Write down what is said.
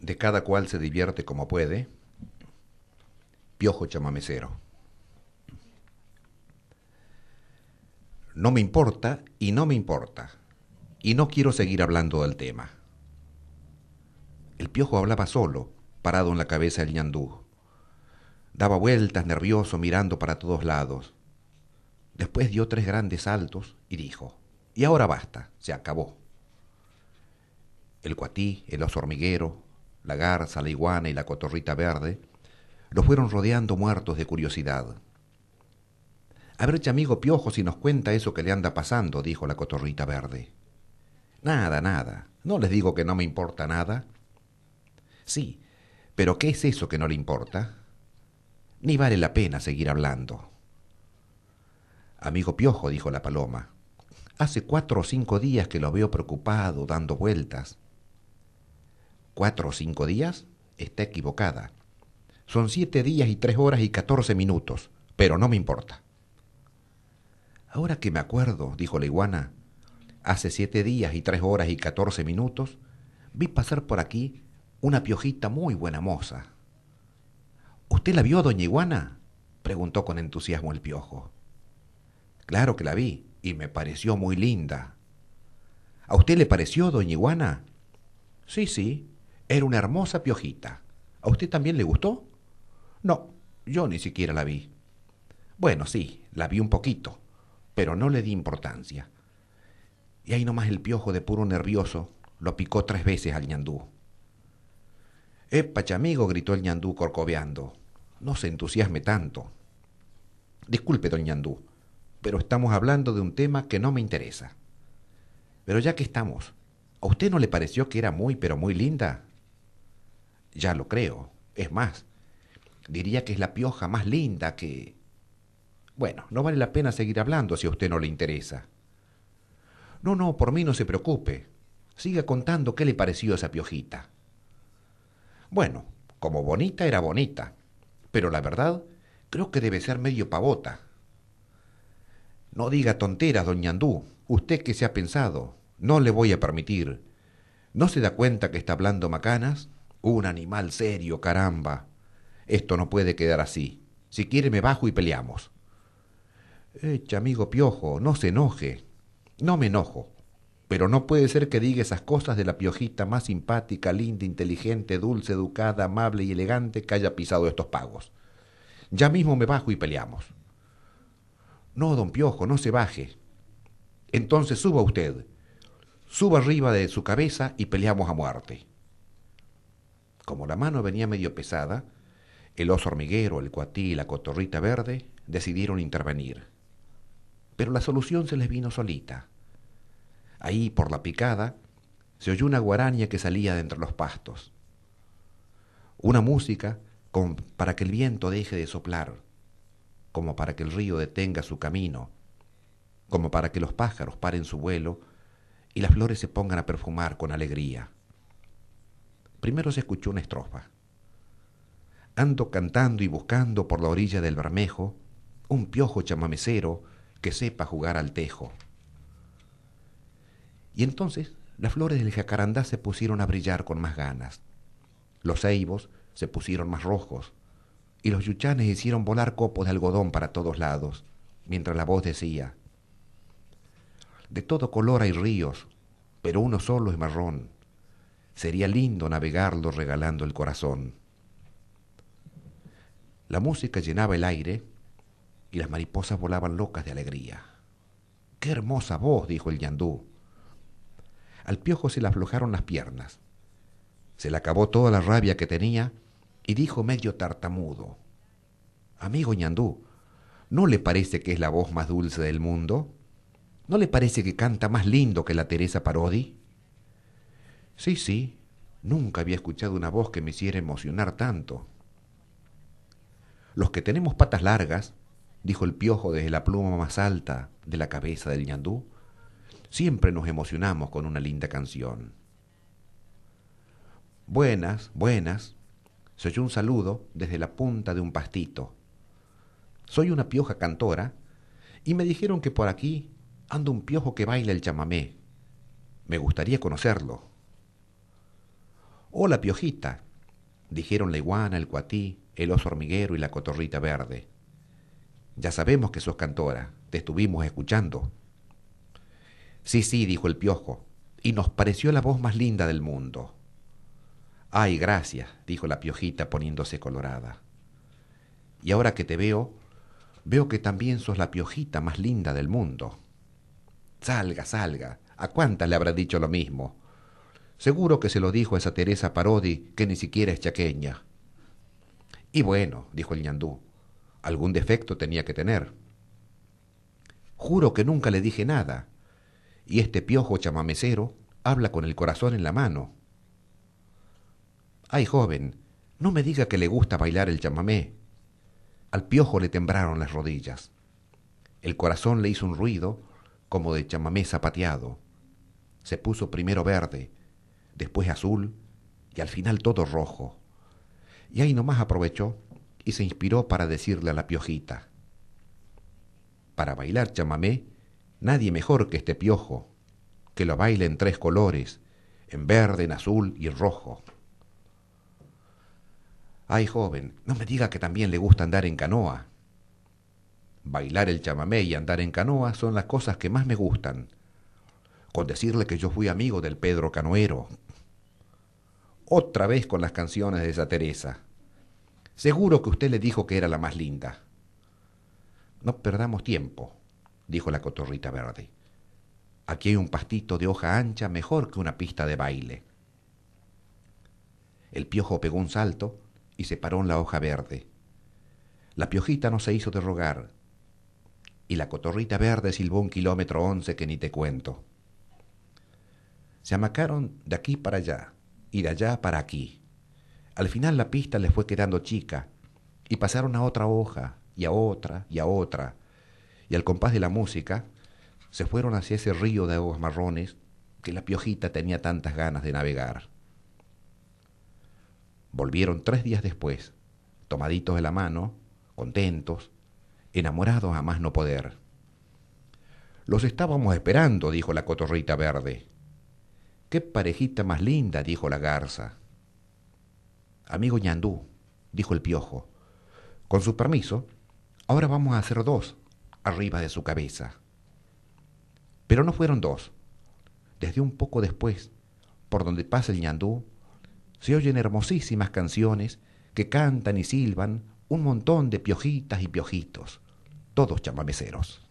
De cada cual se divierte como puede. Piojo chamamecero. No me importa y no me importa. Y no quiero seguir hablando del tema. El piojo hablaba solo, parado en la cabeza del ñandú. Daba vueltas nervioso mirando para todos lados. Después dio 3 grandes saltos y dijo: y ahora basta, se acabó. El cuatí, el oso hormiguero, la garza, la iguana y la cotorrita verde lo fueron rodeando muertos de curiosidad. A ver, chamigo Piojo, si nos cuenta eso que le anda pasando, dijo la cotorrita verde. Nada, nada. ¿No les digo que no me importa nada? Sí, pero ¿qué es eso que no le importa? Ni vale la pena seguir hablando. Amigo Piojo, dijo la paloma, hace 4 o 5 días que lo veo preocupado, dando vueltas. ¿4 o 5 días? Está equivocada. Son 7 días y 3 horas y 14 minutos, pero no me importa. Ahora que me acuerdo, dijo la iguana, hace 7 días y 3 horas y 14 minutos vi pasar por aquí una piojita muy buena moza. ¿Usted la vio, doña Iguana?, preguntó con entusiasmo el piojo. Claro que la vi, y me pareció muy linda. ¿A usted le pareció, doña Iguana? Sí, sí, era una hermosa piojita. ¿A usted también le gustó? No, yo ni siquiera la vi. Bueno, sí, la vi un poquito, pero no le di importancia. Y ahí nomás el piojo, de puro nervioso, lo picó 3 veces al ñandú. «Epa, chamigo», gritó el ñandú corcoveando, «no se entusiasme tanto». «Disculpe, don ñandú, pero estamos hablando de un tema que no me interesa». «Pero ya que estamos, ¿a usted no le pareció que era muy, pero muy linda?» «Ya lo creo. Es más, diría que es la pioja más linda que...» «Bueno, no vale la pena seguir hablando si a usted no le interesa». «No, no, por mí no se preocupe. Siga contando qué le pareció esa piojita». «Bueno, como bonita era bonita, pero la verdad creo que debe ser medio pavota». «No diga tonteras, don ñandú. Usted qué se ha pensado. No le voy a permitir. ¿No se da cuenta que está hablando macanas? Un animal serio, caramba. Esto no puede quedar así. Si quiere me bajo y peleamos». «Amigo Piojo, no se enoje». «No me enojo. Pero no puede ser que diga esas cosas de la piojita más simpática, linda, inteligente, dulce, educada, amable y elegante que haya pisado estos pagos. Ya mismo me bajo y peleamos». «No, don Piojo, no se baje». «Entonces suba usted. Suba arriba de su cabeza y peleamos a muerte». Como la mano venía medio pesada, el oso hormiguero, el cuatí y la cotorrita verde decidieron intervenir. Pero la solución se les vino solita. Ahí, por la picada, se oyó una guaraña que salía de entre los pastos. Una música para que el viento deje de soplar, como para que el río detenga su camino, como para que los pájaros paren su vuelo y las flores se pongan a perfumar con alegría. Primero se escuchó una estrofa. «Ando cantando y buscando por la orilla del Bermejo un piojo chamamecero que sepa jugar al tejo». Y entonces las flores del jacarandá se pusieron a brillar con más ganas. Los ceibos se pusieron más rojos y los yuchanes hicieron volar copos de algodón para todos lados, mientras la voz decía: «De todo color hay ríos, pero uno solo es marrón. Sería lindo navegarlo regalando el corazón». La música llenaba el aire y las mariposas volaban locas de alegría. «¡Qué hermosa voz!», dijo el ñandú. Al piojo se le aflojaron las piernas. Se le acabó toda la rabia que tenía y dijo medio tartamudo: «Amigo ñandú, ¿no le parece que es la voz más dulce del mundo? ¿No le parece que canta más lindo que la Teresa Parodi?» «Sí, sí, nunca había escuchado una voz que me hiciera emocionar tanto». «Los que tenemos patas largas», dijo el piojo desde la pluma más alta de la cabeza del ñandú, «siempre nos emocionamos con una linda canción». «Buenas, buenas», se oyó un saludo desde la punta de un pastito. «Soy una pioja cantora y me dijeron que por aquí anda un piojo que baila el chamamé. Me gustaría conocerlo». Hola, Piojita, dijeron la iguana, el cuatí, el oso hormiguero y la cotorrita verde. Ya sabemos que sos cantora, te estuvimos escuchando. Sí, sí, dijo el piojo, y nos pareció la voz más linda del mundo. Ay, gracias, dijo la piojita poniéndose colorada. Y ahora que te veo, veo que también sos la piojita más linda del mundo. Salga, salga, ¿a cuántas le habrá dicho lo mismo? Seguro que se lo dijo a esa Teresa Parodi, que ni siquiera es chaqueña. Y bueno, dijo el ñandú, algún defecto tenía que tener. Juro que nunca le dije nada, y este piojo chamamecero habla con el corazón en la mano. Ay, joven, no me diga que le gusta bailar el chamamé. Al piojo le temblaron las rodillas. El corazón le hizo un ruido como de chamamé zapateado. Se puso primero verde, después azul y al final todo rojo. Y ahí nomás aprovechó y se inspiró para decirle a la piojita: para bailar chamamé, nadie mejor que este piojo, que lo baile en 3 colores, en verde, en azul y en rojo. Ay, joven, no me diga que también le gusta andar en canoa. Bailar el chamamé y andar en canoa son las cosas que más me gustan, con decirle que yo fui amigo del Pedro Canoero. Otra vez con las canciones de esa Teresa. Seguro que usted le dijo que era la más linda. No perdamos tiempo, dijo la cotorrita verde. Aquí hay un pastito de hoja ancha mejor que una pista de baile. El piojo pegó un salto y se paró en la hoja verde. La piojita no se hizo de rogar, y la cotorrita verde silbó 1,11 km que ni te cuento. Se amacaron de aquí para allá y de allá para aquí. Al final la pista les fue quedando chica y pasaron a otra hoja y a otra y a otra, y al compás de la música se fueron hacia ese río de aguas marrones que la piojita tenía tantas ganas de navegar. Volvieron 3 días después, tomaditos de la mano, contentos, enamorados a más no poder. Los estábamos esperando, dijo la cotorrita verde. ¡Qué parejita más linda!, dijo la garza. Amigo ñandú, dijo el piojo, con su permiso, ahora vamos a hacer 2 arriba de su cabeza. Pero no fueron 2. Desde un poco después, por donde pasa el ñandú, se oyen hermosísimas canciones que cantan y silban un montón de piojitas y piojitos, todos chamameceros.